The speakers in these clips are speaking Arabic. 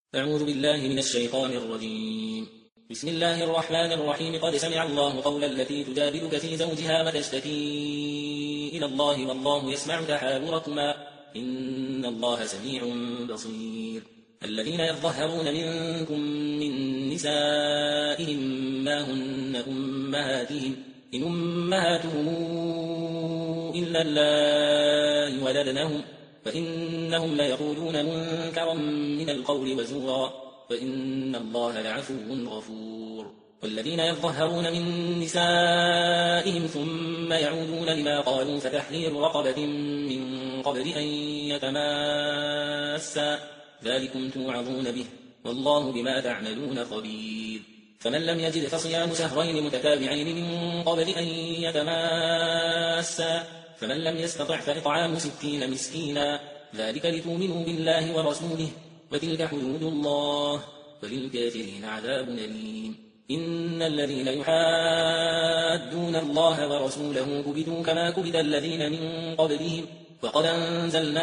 أعوذ بالله من الشيطان الرجيم. بسم الله الرحمن الرحيم. قد سمع الله قول التي تجادلك في زوجها وتشتكي إلى الله والله يسمع تحاوركما إن الله سميع بصير. الذين يظهرون منكم من نسائهم ما هن أمهاتهم إن أمهاتهم إلا اللائي ولدنهم فإنهم ليقولون منكرا من القول وزورا وإن الله لعفو غفور. والذين يظهرون من نسائهم ثم يعودون لما قالوا فتحرير رقبة من قبل أن يتماسا ذلكم توعظون به والله بما تعملون خبير. فمن لم يجد فصيام شهرين متتابعين من قبل أن يتماسا فمن لم يستطع فإطعام 60 مسكينا ذلك لتؤمنوا بالله ورسوله وتلك حدود الله وللكافرين عذاب أليم. إن الذين يحادون الله ورسوله كبتوا كما كبت الذين من قبلهم وقد أنزلنا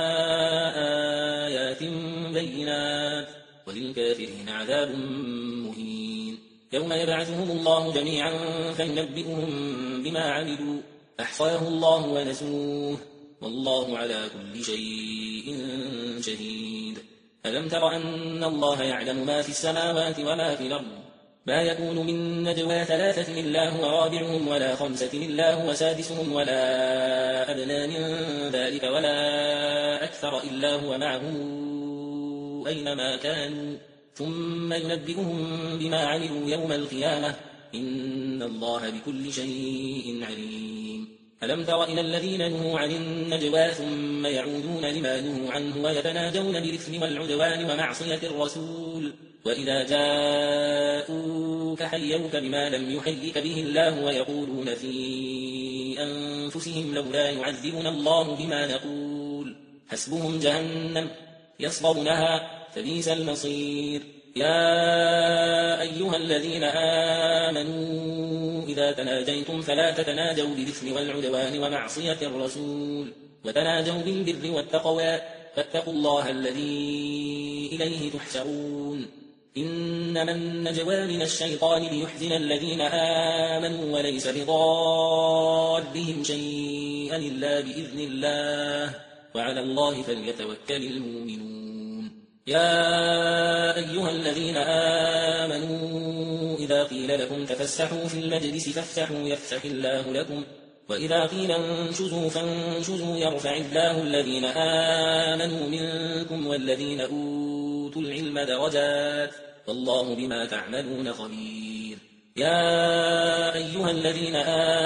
آيات بينات وللكافرين عذاب مهين. يوم يبعثهم الله جميعا فينبئهم بما عملوا أحصاه الله ونسوه والله على كل شيء شهيد. ألم تر أن الله يعلم ما في السماوات وما في الأرض ما يكون من نجوى 3 إلا هو رابعهم ولا 5 إلا هو سادسهم ولا أدنى من ذلك ولا أكثر إلا هو معهم أينما كانوا ثم ينبئهم بما عملوا يوم القيامة إن الله بكل شيء عليم. ألم تر إلى الذين نهوا عن النجوى ثم يعودون لما نهوا عنه ويتناجون بالإثم والعدوان ومعصية الرسول وإذا جاءوك حيوك بما لم يحيك به الله ويقولون في أنفسهم لولا يعذبنا الله بما نقول حسبهم جهنم يصلونها فبئس المصير. يا أيها الذين آمنوا إذا تناجيتم فلا تتناجوا بالإثم والعدوان ومعصية الرسول وتناجوا بالبر والتقوى فاتقوا الله الذي إليه تحشرون. إنما النجوى من الشيطان ليحزن الذين آمنوا وليس بضارهم شيئا إلا بإذن الله وعلى الله فليتوكل المؤمنون. يا أيها الذين آمنوا إذا قيل لكم تفسحوا في المجلس فافسحوا يفسح الله لكم وإذا قيل انشزوا فانشزوا يرفع الله الذين آمنوا منكم والذين أوتوا العلم درجات والله بما تعملون خبير. يا أيها الذين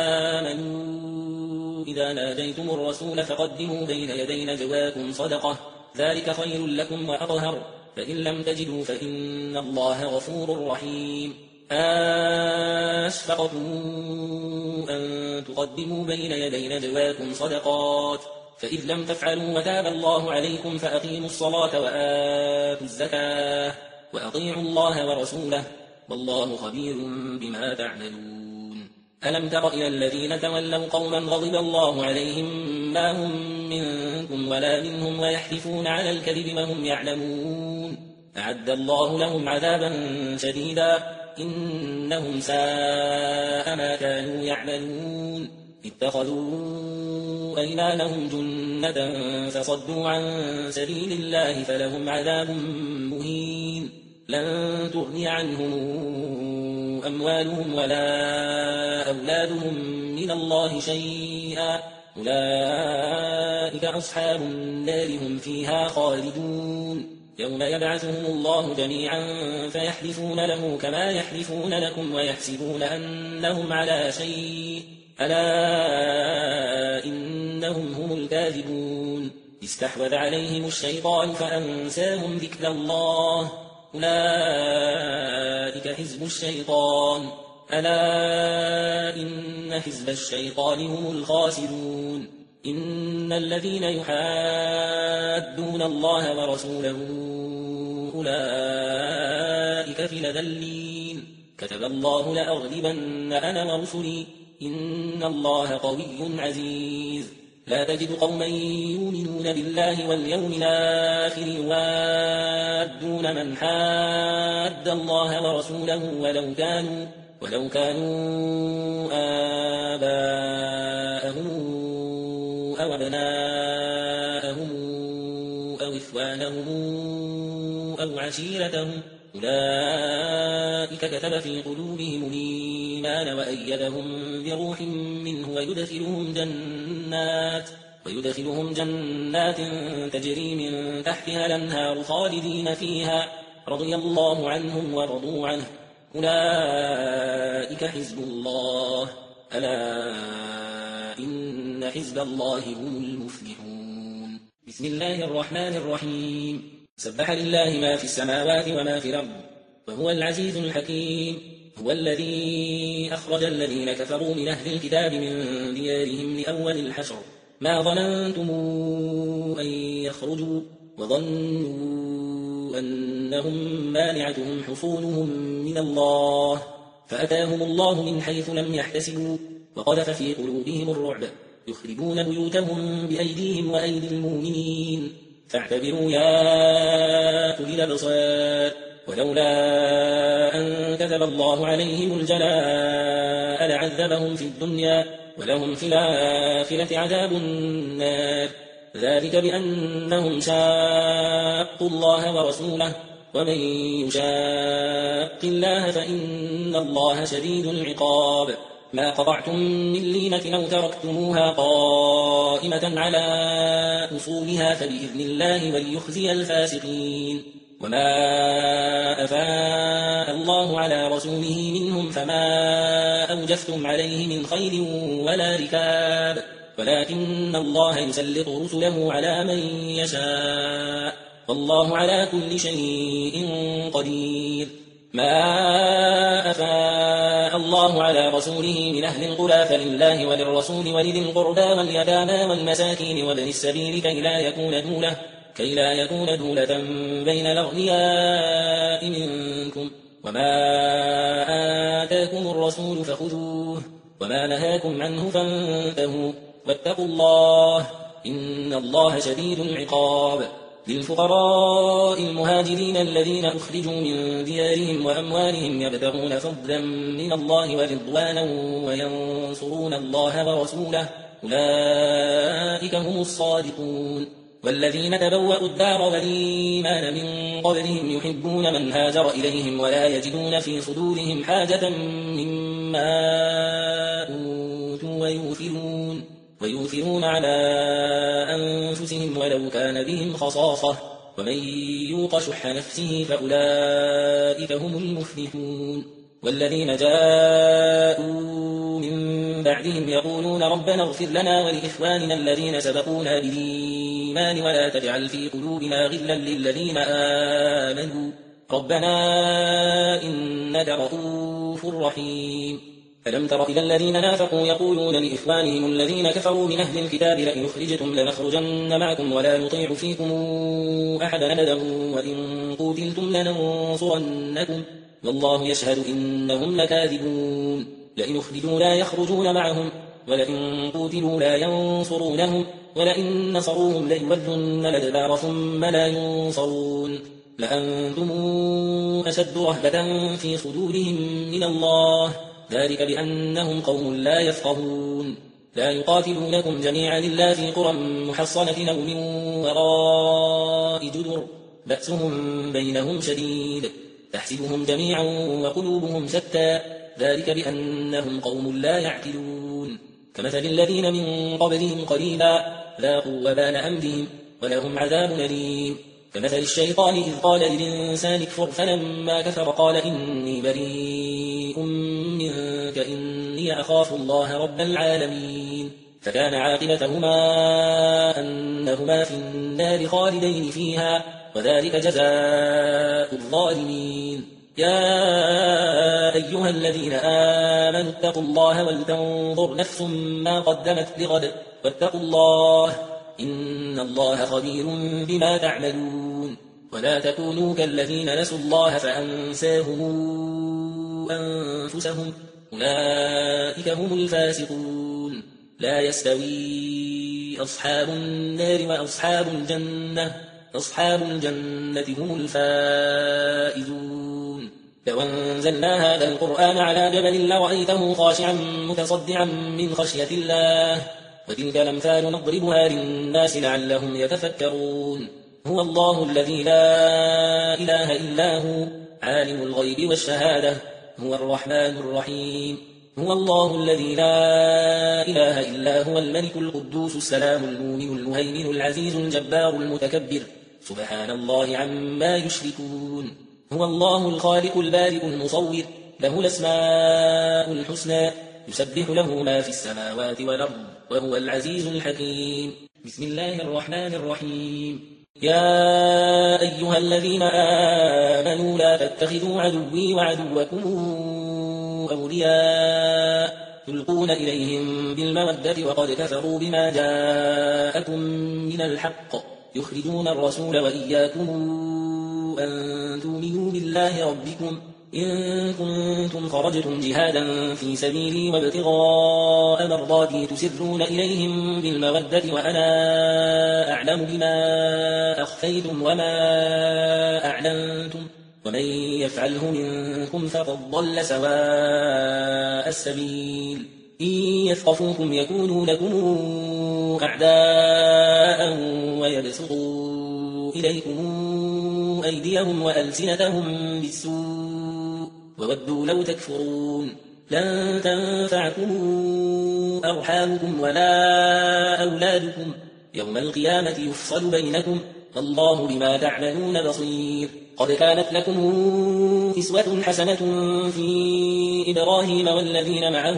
آمنوا إذا ناجيتم الرسول فقدموا بين يدي نجواكم صدقة ذلك خير لكم وأطهر فإن لم تجدوا فإن الله غفور رحيم. أشفقتم أن تقدموا بين يدي نجواكم صدقات فإذ لم تفعلوا وتاب الله عليكم فأقيموا الصلاة وآتوا الزكاة وأطيعوا الله ورسوله والله خبير بما تعملون. ألم تر إلى الذين تولوا قوما غضب الله عليهم ما هم منكم ولا منهم ويحلفون على الكذب وهم يعلمون أعد الله لهم عذابا شديدا إنهم ساء ما كانوا يعملون. اتخذوا أيمانهم جنة فصدوا عن سبيل الله فلهم عذاب مهين. لن تغني عنهم أموالهم ولا أولادهم من الله شيئا أولئك أصحاب النار هم فيها خالدون. يوم يبعثهم الله جميعا فيحلفون له كما يحلفون لكم ويحسبون أنهم على شيء ألا إنهم هم الكاذبون. استحوذ عليهم الشيطان فأنساهم ذكر الله أولئك حزب الشيطان ألا إن حزب الشيطان هم الخاسرون. إن الذين يحادون الله ورسوله أولئك في الأذلين كتب الله لأغلبن أنا ورسلي إن الله قوي عزيز. لا تجد قوما يؤمنون بالله واليوم الآخر يوادون من حاد الله ورسوله ولو كانوا آباءهم أو أبناءهم أو إخوانهم أو عشيرتهم أولئك كتب في قلوبهم الإيمان وأيدهم بروح منه ويدخلهم جنات تجري من تحتها الأنهار خالدين فيها رضي الله عنهم ورضوا عنه أولئك حزب الله ألا إن حزب الله هم المفلحون. بسم الله الرحمن الرحيم. سبح لله ما في السماوات وما في الأرض وهو العزيز الحكيم. هو الذي أخرج الذين كفروا من أهل الكتاب من ديارهم لأول الحشر ما ظننتم أن يخرجوا وظنوا أنهم مانعتهم حصونهم من الله فأتاهم الله من حيث لم يحتسبوا وقذف في قلوبهم الرعب يخربون بيوتهم بأيديهم وأيدي المؤمنين فاعتبروا يا أولي الأبصار. ولولا أن كتب الله عليهم الجلاء لعذبهم في الدنيا ولهم في الآخرة عذاب النار ذلك بأنهم شاقوا الله ورسوله ومن يشاق الله فإن الله شديد العقاب. ما قطعتم من لينة أو تركتموها قائمة على أصولها فبإذن الله وليخزي الفاسقين. وما أفاء الله على رسوله منهم فما أوجفتم عليه من خيل ولا ركاب ولكن الله يسلط رسله على من يشاء والله على كل شيء قدير. ما أفاء الله على رسوله من أهل القرى فلله وللرسول ولذي القربى واليتامى والمساكين وابن السبيل كي لا يكون دولة بين الأغنياء منكم. وما آتاكم الرسول فخذوه وما نهاكم عنه فانتهوا واتقوا الله إن الله شديد العقاب. للفقراء المهاجرين الذين أخرجوا من ديارهم وأموالهم يبتغون فضلا من الله ورضوانا وينصرون الله ورسوله أولئك هم الصادقون. والذين تبوأوا الدار والإيمان من قبلهم يحبون من هاجر إليهم ولا يجدون في صدورهم حاجة مما أوتوا ويؤثرون على أنفسهم ولو كان بهم خصاصة ومن يوق شح نفسه فأولئك هم المفلحون. والذين جاءوا من بعدهم يقولون ربنا اغفر لنا ولإخواننا الذين سبقونا بالإيمان ولا تجعل في قلوبنا غلا للذين آمنوا ربنا إنك رؤوف رحيم. ألم تر إلى الذين نافقوا يقولون لإخوانهم الذين كفروا من أهل الكتاب لئن أخرجتم لنخرجن معكم ولا نطيع فيكم أحدا أبدا وإن قتلتم لننصرنكم والله يشهد إنهم لكاذبون. لئن أخرجوا لا يخرجون معهم ولئن قتلوا لا ينصرونهم ولئن نصروهم ليولن الأدبار ثم لا ينصرون لأنتم أشد رهبة في صدورهم من الله ذلك بأنهم قوم لا يفقهون. لا يقاتلونكم جميعا إلا في قرى محصنة أو من وراء جدر بأسهم بينهم شديد تحسبهم جميعا وقلوبهم شتى ذلك بأنهم قوم لا يعقلون. كمثل الذين من قبلهم قريبا ذاقوا وبال أمرهم ولهم عذاب أليم. كمثل الشيطان إذ قال للإنسان اكفر فلما كفر قال إني بريء منك إني أخاف الله رب العالمين فكان عاقبتهما أنهما في النار خالدين فيها وذلك جزاء الظالمين. يا أيها الذين آمنوا اتقوا الله ولتنظر نفس ما قدمت لغد واتقوا الله إن الله خبير بما تعملون. ولا تكونوا كالذين نسوا الله فأنساهم أنفسهم أولئك هم الفاسقون. لا يستوي أصحاب النار وأصحاب الجنة هم الفائزون لو أنزلنا هذا القرآن على جبل لرأيته خاشعا متصدعا من خشية الله وتلك الأمثال نضربها للناس لعلهم يتفكرون هو الله الذي لا إله إلا هو عالم الغيب والشهادة هو الرحمن الرحيم هو الله الذي لا إله إلا هو الملك القدوس السلام المؤمن المهيمن العزيز الجبار المتكبر سبحان الله عما يشركون هو الله الخالق البارئ المصور له الأسماء الحسنى يسبح له ما في السماوات والأرض وهو العزيز الحكيم بسم الله الرحمن الرحيم يا أيها الذين آمنوا لا تتخذوا عدوي وعدوكم أولياء تلقون إليهم بالمودة وقد كفروا بما جاءكم من الحق يخرجون الرسول وإياكم أن تؤمنوا بالله ربكم إن كنتم خرجتم جهادا في سبيلي وابتغاء مرضاتي تسرون إليهم بالمودة وأنا أعلم بما أخفيتم وما أعلنتم ومن يفعله منكم فقد ضل سواء السبيل إن يثقفوكم يكونوا لكم أعداء ويبسطوا إليكم أيديهم وألسنتهم بالسوء وودوا لو تكفرون لن تنفعكم أرحامكم ولا أولادكم يوم القيامة يفصل بينكم والله بما تعملون بصير قد كانت لكم أسوة حسنة في إبراهيم والذين معه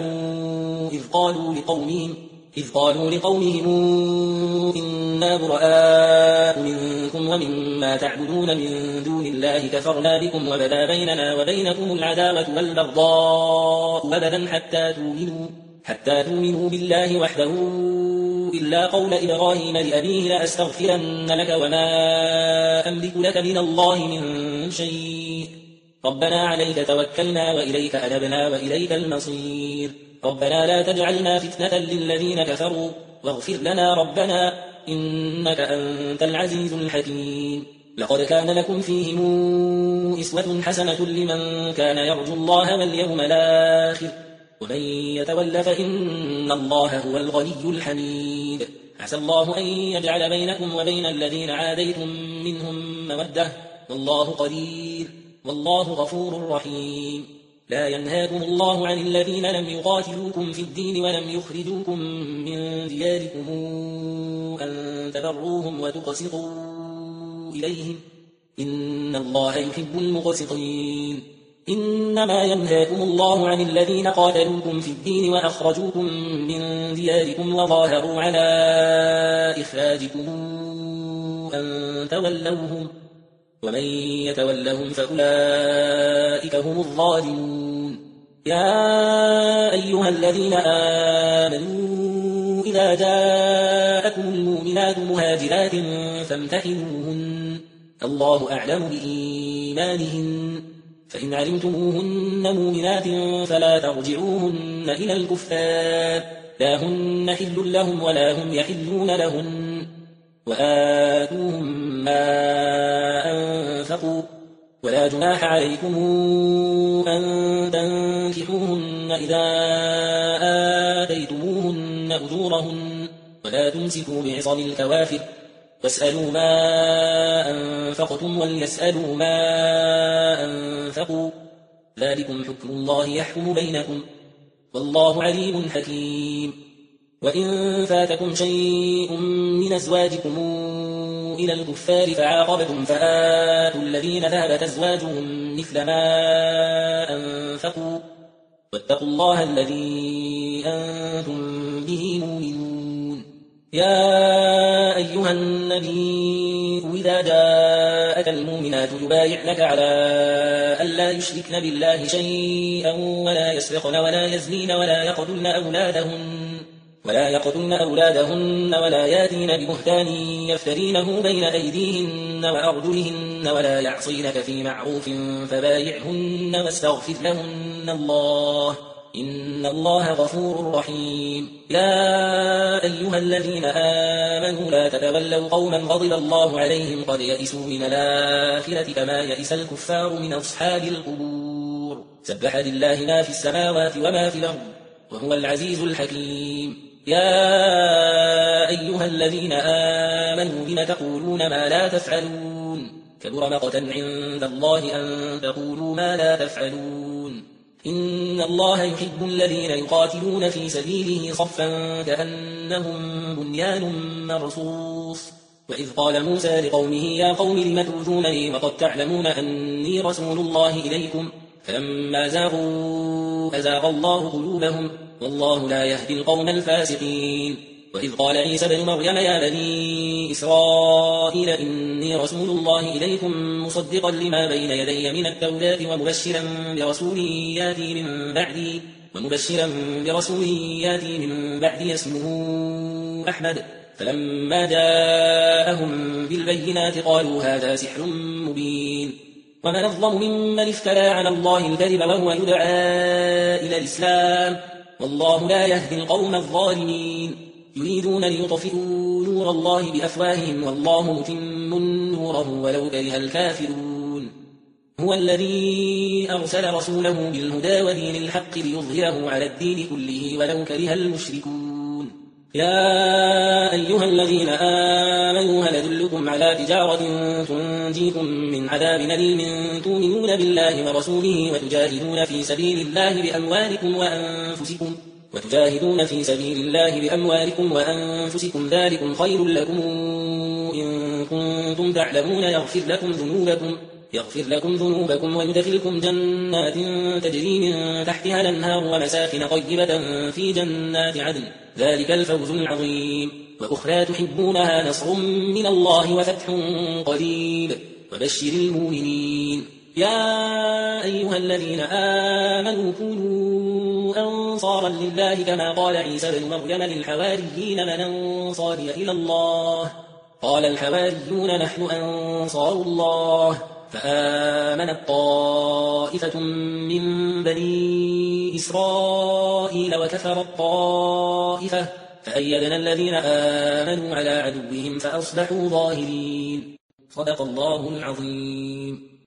إذ قالوا لقومهم إنا براء منكم ومما تعبدون من دون الله كفرنا بكم وبدا بيننا وبينكم العداوة والبغضاء أبدا حتى تؤمنوا بالله وحده إلا قول إبراهيم لأبيه لأستغفرن لك وما أملك لك من الله من شيء ربنا عليك توكلنا وإليك أنبنا وإليك المصير ربنا لا تجعلنا فتنة للذين كفروا واغفر لنا ربنا إنك أنت العزيز الحكيم لقد كان لكم فيهم أسوة حسنة لمن كان يرجو الله واليوم الآخر ومن يتول فإن الله هو الغني الحميد عسى الله أن يجعل بينكم وبين الذين عاديتم منهم مودة والله قدير والله غفور رحيم لا ينهاكم الله عن الذين لم يقاتلوكم في الدين ولم يخرجوكم من دياركم أن تبروهم وتقسطوا إليهم إن الله يحب المقسطين إنما ينهاكم الله عن الذين قاتلوكم في الدين وأخرجوكم من دياركم وظاهروا على إخراجكم أن تولوهم ومن يتولهم فأولئك هم الظالمون يا أيها الذين آمنوا إذا جاءكم المؤمنات مهاجرات فامتحنوهن الله أعلم بإيمانهن فإن علمتموهن مؤمنات فلا ترجعوهن إلى الكفار لا هن حل لهم ولا هم يحلون لهن وآتوهم ما أنفقوا ولا جناح عليكم أن تنكحوهن إذا آتيتموهن أجورهن ولا تمسكوا بعصم الكوافر واسألوا ما أنفقتم وليسألوا ما أنفقوا ذلكم حكم الله يحكم بينكم والله عليم حكيم وإن فاتكم شيء من أزواجكم إلى الكفار فعاقبتم فآتوا الذين ذهبت أزواجهم مثل ما أنفقوا واتقوا الله الذي أنتم به مؤمنون يا أيها النبي إذا جاءك المؤمنات يبايعنك على ألا يشركن بالله شيئا ولا يسرقن ولا يزنين ولا يقتلن أولادهن ولا ياتين ببهتان يفترينه بين أيديهن وأرجلهن ولا يعصينك في معروف فبايعهن واستغفر لهن الله إن الله غفور رحيم. يا أيها الذين آمنوا لا تتولوا قوما غضب الله عليهم قد يئسوا من الآخرة كما يئس الكفار من أصحاب القبور. سبح لله ما في السماوات وما في الأرض وهو العزيز الحكيم. يا أيها الذين آمنوا لم تقولون ما لا تفعلون كبر مقتا عند الله أن تقولوا ما لا تفعلون. إن الله يحب الذين يقاتلون في سبيله صفا كأنهم بنيان مرصوص. وإذ قال موسى لقومه يا قوم لم تؤذونني وقد تعلمون أني رسول الله إليكم فلما زاغوا أزاغ الله قلوبهم والله لا يهدي القوم الفاسقين. وإذ قال عيسى بن مريم يا بني إسرائيل إني رسول الله إليكم مصدقا لما بين يدي من التوراة ومبشرا برسول ياتي من بعدي اسمه أحمد. فلما جاءهم بالبينات قالوا هذا سحر مبين. ومن أظلم ممن افترى على الله الكذب وهو يدعى إلى الإسلام والله لا يهدي القوم الظالمين. يريدون ليطفئوا نور الله بأفواههم والله متم نوره ولو كره الكافرون. هو الذي أرسل رسوله بالهدى ودين الحق ليظهره على الدين كله ولو كره المشركون. يا أيها الذين آمنوا هل أدلكم على تجارة تنجيكم من عذاب أليم تؤمنون بالله ورسوله وتجاهدون في سبيل الله بأموالكم وأنفسكم ذلكم خير لكم إن كنتم تعلمون يغفر لكم ذنوبكم ويدخلكم جنات تجري من تحتها الأنهار ومساكن طيبة في جنات عدن ذلك الفوز العظيم. وأخرى تحبونها نصر من الله وفتح قريب وبشر المؤمنين. يا أيها الذين آمنوا كونوا أنصارا لله كما قال عيسى بن مريم للحواريين من أنصاري إلى الله قال الحواريون نحن أنصار الله. فآمنت طائفة من بني إسرائيل وكفرت طائفة فأيدنا الذين آمنوا على عدوهم فأصبحوا ظاهرين. صدق الله العظيم.